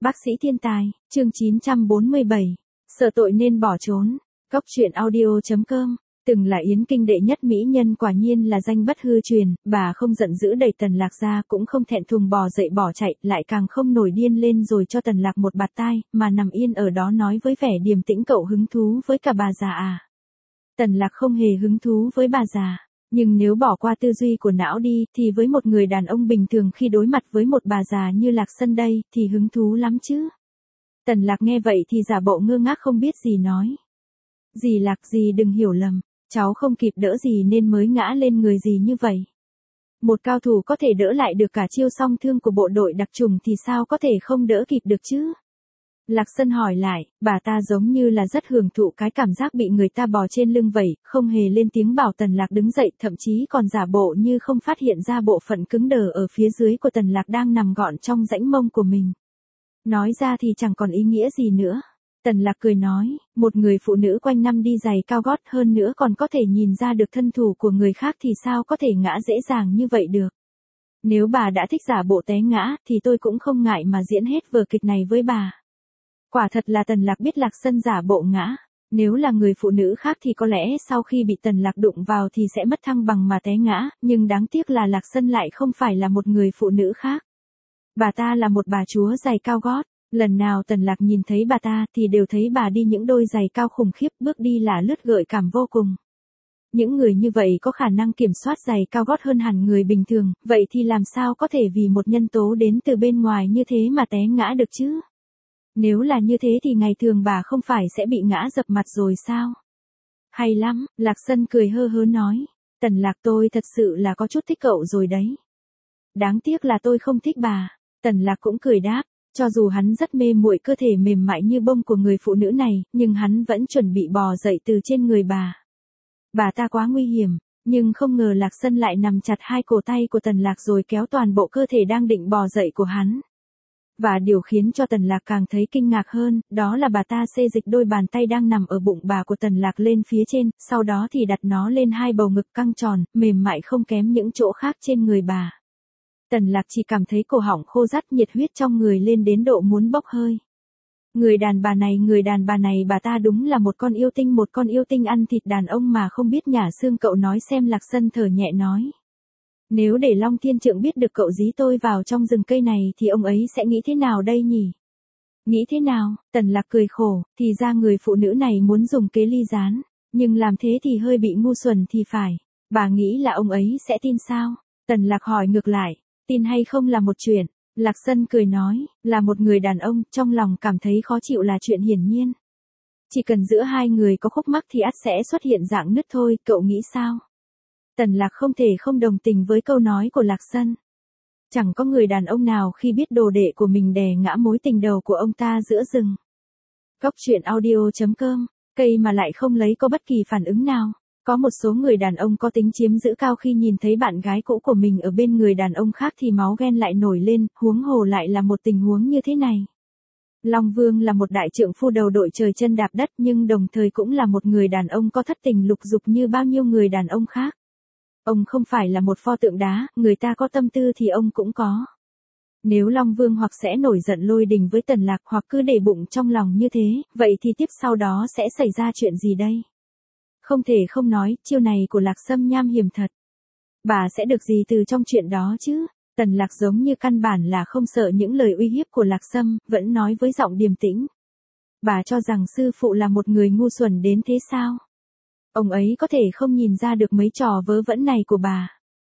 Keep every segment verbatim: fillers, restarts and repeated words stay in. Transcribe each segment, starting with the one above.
Bác sĩ thiên tài, chương chín trăm bốn mươi bảy. Sợ tội nên bỏ trốn. Cốc truyện audio.com. Từng là Yến Kinh đệ nhất mỹ nhân quả nhiên là danh bất hư truyền, bà không giận dữ đẩy Tần Lạc ra, cũng không thẹn thùng bò dậy bỏ chạy, lại càng không nổi điên lên rồi cho Tần Lạc một bạt tai, mà nằm yên ở đó nói với vẻ điềm tĩnh: cậu hứng thú với cả bà già à? Tần Lạc không hề hứng thú với bà già. Nhưng nếu bỏ qua tư duy của não đi, thì với một người đàn ông bình thường khi đối mặt với một bà già như Lạc Sân đây, thì hứng thú lắm chứ. Tần Lạc nghe vậy thì giả bộ ngơ ngác không biết gì nói. Dì Lạc, dì đừng hiểu lầm, cháu không kịp đỡ gì nên mới ngã lên người dì như vậy. Một cao thủ có thể đỡ lại được cả chiêu song thương của bộ đội đặc trùng thì sao có thể không đỡ kịp được chứ? Lạc Sân hỏi lại, bà ta giống như là rất hưởng thụ cái cảm giác bị người ta bò trên lưng vậy, không hề lên tiếng bảo Tần Lạc đứng dậy, thậm chí còn giả bộ như không phát hiện ra bộ phận cứng đờ ở phía dưới của Tần Lạc đang nằm gọn trong rãnh mông của mình. Nói ra thì chẳng còn ý nghĩa gì nữa. Tần Lạc cười nói, một người phụ nữ quanh năm đi giày cao gót hơn nữa còn có thể nhìn ra được thân thủ của người khác thì sao có thể ngã dễ dàng như vậy được. Nếu bà đã thích giả bộ té ngã thì tôi cũng không ngại mà diễn hết vở kịch này với bà. Quả thật là Tần Lạc biết Lạc Sân giả bộ ngã. Nếu là người phụ nữ khác thì có lẽ sau khi bị Tần Lạc đụng vào thì sẽ mất thăng bằng mà té ngã, nhưng đáng tiếc là Lạc Sân lại không phải là một người phụ nữ khác. Bà ta là một bà chúa giày cao gót. Lần nào Tần Lạc nhìn thấy bà ta thì đều thấy bà đi những đôi giày cao khủng khiếp, bước đi là lướt gợi cảm vô cùng. Những người như vậy có khả năng kiểm soát giày cao gót hơn hẳn người bình thường, vậy thì làm sao có thể vì một nhân tố đến từ bên ngoài như thế mà té ngã được chứ? Nếu là như thế thì ngày thường bà không phải sẽ bị ngã dập mặt rồi sao? Hay lắm, Lạc Sân cười hơ hớ nói. Tần Lạc, tôi thật sự là có chút thích cậu rồi đấy. Đáng tiếc là tôi không thích bà. Tần Lạc cũng cười đáp. Cho dù hắn rất mê muội cơ thể mềm mại như bông của người phụ nữ này, nhưng hắn vẫn chuẩn bị bò dậy từ trên người bà. Bà ta quá nguy hiểm, nhưng không ngờ Lạc Sân lại nằm chặt hai cổ tay của Tần Lạc rồi kéo toàn bộ cơ thể đang định bò dậy của hắn. Và điều khiến cho Tần Lạc càng thấy kinh ngạc hơn, đó là bà ta xê dịch đôi bàn tay đang nằm ở bụng bà của Tần Lạc lên phía trên, sau đó thì đặt nó lên hai bầu ngực căng tròn, mềm mại không kém những chỗ khác trên người bà. Tần Lạc chỉ cảm thấy cổ họng khô rát, nhiệt huyết trong người lên đến độ muốn bốc hơi. Người đàn bà này, người đàn bà này bà ta đúng là một con yêu tinh, một con yêu tinh ăn thịt đàn ông mà không biết nhả xương. Cậu nói xem, Lạc Sân thở nhẹ nói. Nếu để Long Thiên Trượng biết được cậu dí tôi vào trong rừng cây này thì ông ấy sẽ nghĩ thế nào đây nhỉ? Nghĩ thế nào? Tần Lạc cười khổ, thì ra người phụ nữ này muốn dùng kế ly gián, nhưng làm thế thì hơi bị ngu xuẩn thì phải. Bà nghĩ là ông ấy sẽ tin sao? Tần Lạc hỏi ngược lại. Tin hay không là một chuyện. Lạc Sân cười nói, là một người đàn ông, trong lòng cảm thấy khó chịu là chuyện hiển nhiên. Chỉ cần giữa hai người có khúc mắc thì ắt sẽ xuất hiện rạn nứt thôi, cậu nghĩ sao? Tần Lạc không thể không đồng tình với câu nói của Lạc Sân. Chẳng có người đàn ông nào khi biết đồ đệ của mình đè ngã mối tình đầu của ông ta giữa rừng. Cốc truyện audio.com, cây mà lại không lấy có bất kỳ phản ứng nào. Có một số người đàn ông có tính chiếm giữ cao, khi nhìn thấy bạn gái cũ của mình ở bên người đàn ông khác thì máu ghen lại nổi lên, huống hồ lại là một tình huống như thế này. Long Vương là một đại trượng phu đầu đội trời chân đạp đất, nhưng đồng thời cũng là một người đàn ông có thất tình lục dục như bao nhiêu người đàn ông khác. Ông không phải là một pho tượng đá, người ta có tâm tư thì ông cũng có. Nếu Long Vương hoặc sẽ nổi giận lôi đình với Tần Lạc hoặc cứ để bụng trong lòng như thế, vậy thì tiếp sau đó sẽ xảy ra chuyện gì đây? Không thể không nói, chiêu này của Lạc Sâm nham hiểm thật. Bà sẽ được gì từ trong chuyện đó chứ? Tần Lạc giống như căn bản là không sợ những lời uy hiếp của Lạc Sâm, vẫn nói với giọng điềm tĩnh. Bà cho rằng sư phụ là một người ngu xuẩn đến thế sao? Ông ấy có thể không nhìn ra được mấy trò vớ vẩn này của bà.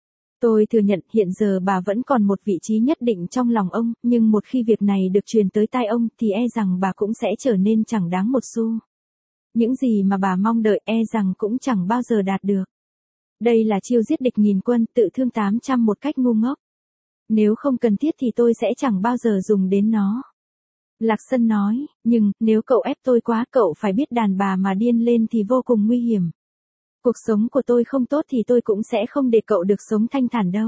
Tôi thừa nhận hiện giờ bà vẫn còn một vị trí nhất định trong lòng ông, nhưng một khi việc này được truyền tới tai ông thì e rằng bà cũng sẽ trở nên chẳng đáng một xu. Những gì mà bà mong đợi e rằng cũng chẳng bao giờ đạt được. Đây là chiêu giết địch nghìn quân, tự thương tám trăm một cách ngu ngốc. Nếu không cần thiết thì tôi sẽ chẳng bao giờ dùng đến nó. Lạc Sân nói, nhưng, nếu cậu ép tôi quá, cậu phải biết đàn bà mà điên lên thì vô cùng nguy hiểm. Cuộc sống của tôi không tốt thì tôi cũng sẽ không để cậu được sống thanh thản đâu.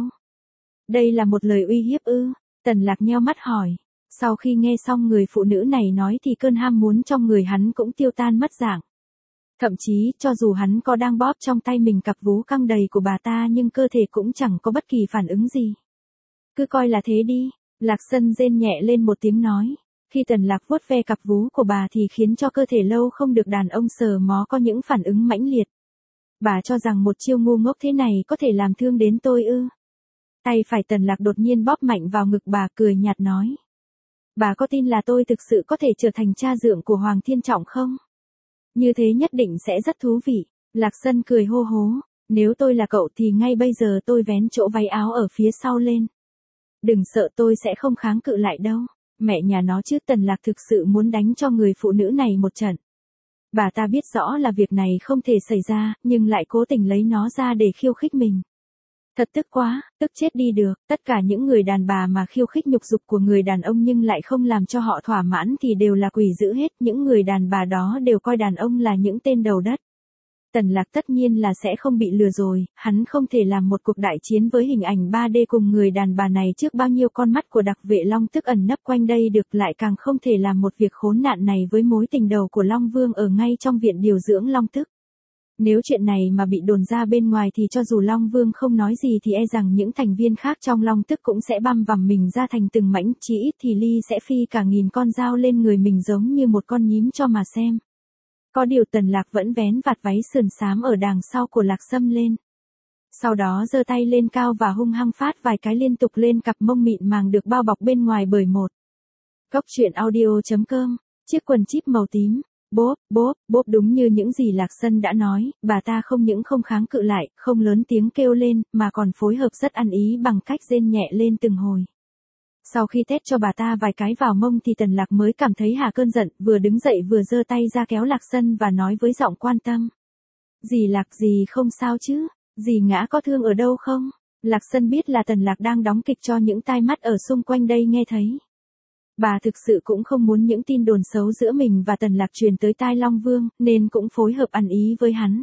Đây là một lời uy hiếp ư? Tần Lạc nheo mắt hỏi. Sau khi nghe xong người phụ nữ này nói thì cơn ham muốn trong người hắn cũng tiêu tan mất dạng. Thậm chí, cho dù hắn có đang bóp trong tay mình cặp vú căng đầy của bà ta nhưng cơ thể cũng chẳng có bất kỳ phản ứng gì. Cứ coi là thế đi. Lạc Sân rên nhẹ lên một tiếng nói. Khi Tần Lạc vuốt ve cặp vú của bà thì khiến cho cơ thể lâu không được đàn ông sờ mó có những phản ứng mãnh liệt. Bà cho rằng một chiêu ngu ngốc thế này có thể làm thương đến tôi ư? Tay phải Tần Lạc đột nhiên bóp mạnh vào ngực bà, cười nhạt nói. Bà có tin là tôi thực sự có thể trở thành cha dượng của Hoàng Thiên Trọng không? Như thế nhất định sẽ rất thú vị. Lạc Sân cười hô hố. Nếu tôi là cậu thì ngay bây giờ tôi vén chỗ váy áo ở phía sau lên. Đừng sợ, tôi sẽ không kháng cự lại đâu. Mẹ nhà nó chứ, Tần Lạc thực sự muốn đánh cho người phụ nữ này một trận. Bà ta biết rõ là việc này không thể xảy ra, nhưng lại cố tình lấy nó ra để khiêu khích mình. Thật tức quá, tức chết đi được, tất cả những người đàn bà mà khiêu khích nhục dục của người đàn ông nhưng lại không làm cho họ thỏa mãn thì đều là quỷ dữ hết, những người đàn bà đó đều coi đàn ông là những tên đầu đất. Tần Lạc tất nhiên là sẽ không bị lừa rồi, hắn không thể làm một cuộc đại chiến với hình ảnh ba D cùng người đàn bà này trước bao nhiêu con mắt của đặc vệ Long Tức ẩn nấp quanh đây được, lại càng không thể làm một việc khốn nạn này với mối tình đầu của Long Vương ở ngay trong viện điều dưỡng Long Tức. Nếu chuyện này mà bị đồn ra bên ngoài thì cho dù Long Vương không nói gì thì e rằng những thành viên khác trong Long Tức cũng sẽ băm vằm mình ra thành từng mảnh, chỉ ít thì Ly sẽ phi cả nghìn con dao lên người mình giống như một con nhím cho mà xem. Có điều Tần Lạc vẫn vén vạt váy sườn xám ở đằng sau của Lạc Sâm lên. Sau đó giơ tay lên cao và hung hăng phát vài cái liên tục lên cặp mông mịn màng được bao bọc bên ngoài bởi một Cốc truyện audio chấm com, chiếc quần chip màu tím. Bốp, bốp, bốp, đúng như những gì Lạc Sân đã nói, bà ta không những không kháng cự lại, không lớn tiếng kêu lên, mà còn phối hợp rất ăn ý bằng cách rên nhẹ lên từng hồi. Sau khi tét cho bà ta vài cái vào mông thì Tần Lạc mới cảm thấy hạ cơn giận, vừa đứng dậy vừa giơ tay ra kéo Lạc Sân và nói với giọng quan tâm. Dì Lạc, dì không sao chứ? Dì ngã có thương ở đâu không? Lạc Sân biết là Tần Lạc đang đóng kịch cho những tai mắt ở xung quanh đây nghe thấy. Bà thực sự cũng không muốn những tin đồn xấu giữa mình và Tần Lạc truyền tới tai Long Vương, nên cũng phối hợp ăn ý với hắn.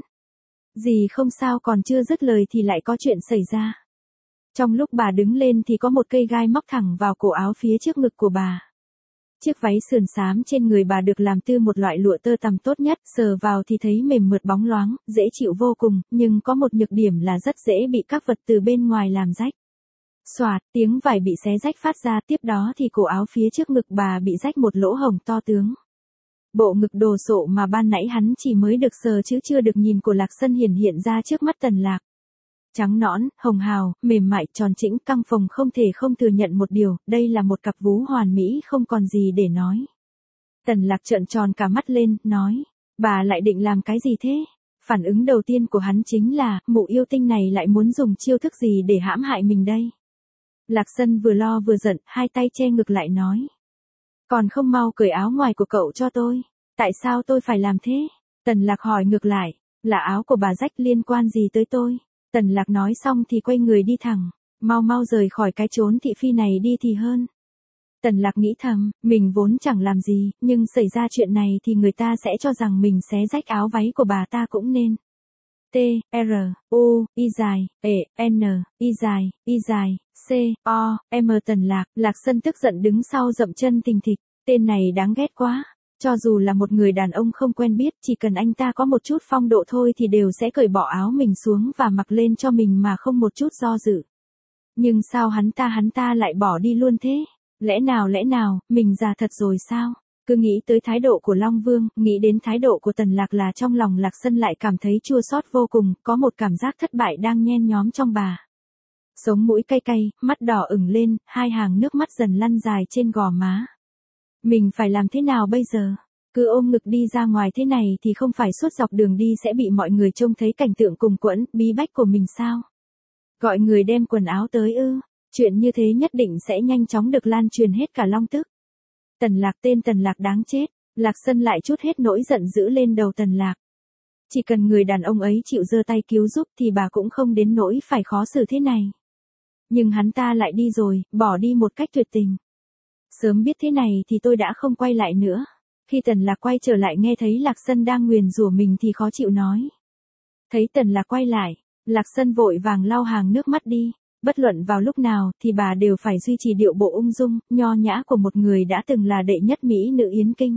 Dì không sao, còn chưa dứt lời thì lại có chuyện xảy ra. Trong lúc bà đứng lên thì có một cây gai móc thẳng vào cổ áo phía trước ngực của bà. Chiếc váy sườn xám trên người bà được làm từ một loại lụa tơ tằm tốt nhất, sờ vào thì thấy mềm mượt bóng loáng, dễ chịu vô cùng, nhưng có một nhược điểm là rất dễ bị các vật từ bên ngoài làm rách. Xoạt, tiếng vải bị xé rách phát ra, tiếp đó thì cổ áo phía trước ngực bà bị rách một lỗ hổng to tướng. Bộ ngực đồ sộ mà ban nãy hắn chỉ mới được sờ chứ chưa được nhìn của Lạc Sân hiển hiện ra trước mắt Tần Lạc. Trắng nõn, hồng hào, mềm mại, tròn trĩnh, căng phồng, không thể không thừa nhận một điều, đây là một cặp vú hoàn mỹ không còn gì để nói. Tần Lạc trợn tròn cả mắt lên, nói, bà lại định làm cái gì thế? Phản ứng đầu tiên của hắn chính là, mụ yêu tinh này lại muốn dùng chiêu thức gì để hãm hại mình đây? Lạc Sân vừa lo vừa giận, hai tay che ngực lại nói. Còn không mau cởi áo ngoài của cậu cho tôi. Tại sao tôi phải làm thế? Tần Lạc hỏi ngược lại, là áo của bà rách liên quan gì tới tôi? Tần Lạc nói xong thì quay người đi thẳng, mau mau rời khỏi cái chốn thị phi này đi thì hơn. Tần Lạc nghĩ thầm, mình vốn chẳng làm gì, nhưng xảy ra chuyện này thì người ta sẽ cho rằng mình xé rách áo váy của bà ta cũng nên. T, R, U, Y dài, E, N, Y dài, Y dài, C, O, M. Tần Lạc, Lạc Sân tức giận đứng sau dậm chân thình thịch, tên này đáng ghét quá. Cho dù là một người đàn ông không quen biết, chỉ cần anh ta có một chút phong độ thôi thì đều sẽ cởi bỏ áo mình xuống và mặc lên cho mình mà không một chút do dự. Nhưng sao hắn ta hắn ta lại bỏ đi luôn thế? Lẽ nào lẽ nào, mình già thật rồi sao? Cứ nghĩ tới thái độ của Long Vương, nghĩ đến thái độ của Tần Lạc là trong lòng Lạc Sân lại cảm thấy chua xót vô cùng, có một cảm giác thất bại đang nhen nhóm trong bà. Sống mũi cay cay, mắt đỏ ửng lên, hai hàng nước mắt dần lăn dài trên gò má. Mình phải làm thế nào bây giờ? Cứ ôm ngực đi ra ngoài thế này thì không phải suốt dọc đường đi sẽ bị mọi người trông thấy cảnh tượng cùng quẫn, bí bách của mình sao? Gọi người đem quần áo tới ư? Chuyện như thế nhất định sẽ nhanh chóng được lan truyền hết cả Long Tức. Tần Lạc, tên Tần Lạc đáng chết. Lạc Sân lại trút hết nỗi giận dữ lên đầu Tần Lạc. Chỉ cần người đàn ông ấy chịu giơ tay cứu giúp thì bà cũng không đến nỗi phải khó xử thế này. Nhưng hắn ta lại đi rồi, bỏ đi một cách tuyệt tình. Sớm biết thế này thì tôi đã không quay lại nữa. Khi Tần Lạc quay trở lại nghe thấy Lạc Sân đang nguyền rủa mình thì khó chịu nói. Thấy Tần Lạc quay lại, Lạc Sân vội vàng lau hàng nước mắt đi. Bất luận vào lúc nào thì bà đều phải duy trì điệu bộ ung dung, nho nhã của một người đã từng là đệ nhất mỹ nữ Yến Kinh.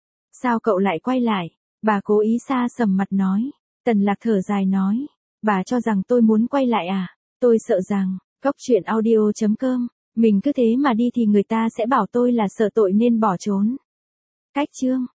Sao cậu lại quay lại? Bà cố ý xa sầm mặt nói. Tần Lạc thở dài nói. Bà cho rằng tôi muốn quay lại à? Tôi sợ rằng, cốc truyện audio chấm com Mình cứ thế mà đi thì người ta sẽ bảo tôi là sợ tội nên bỏ trốn. Cách chương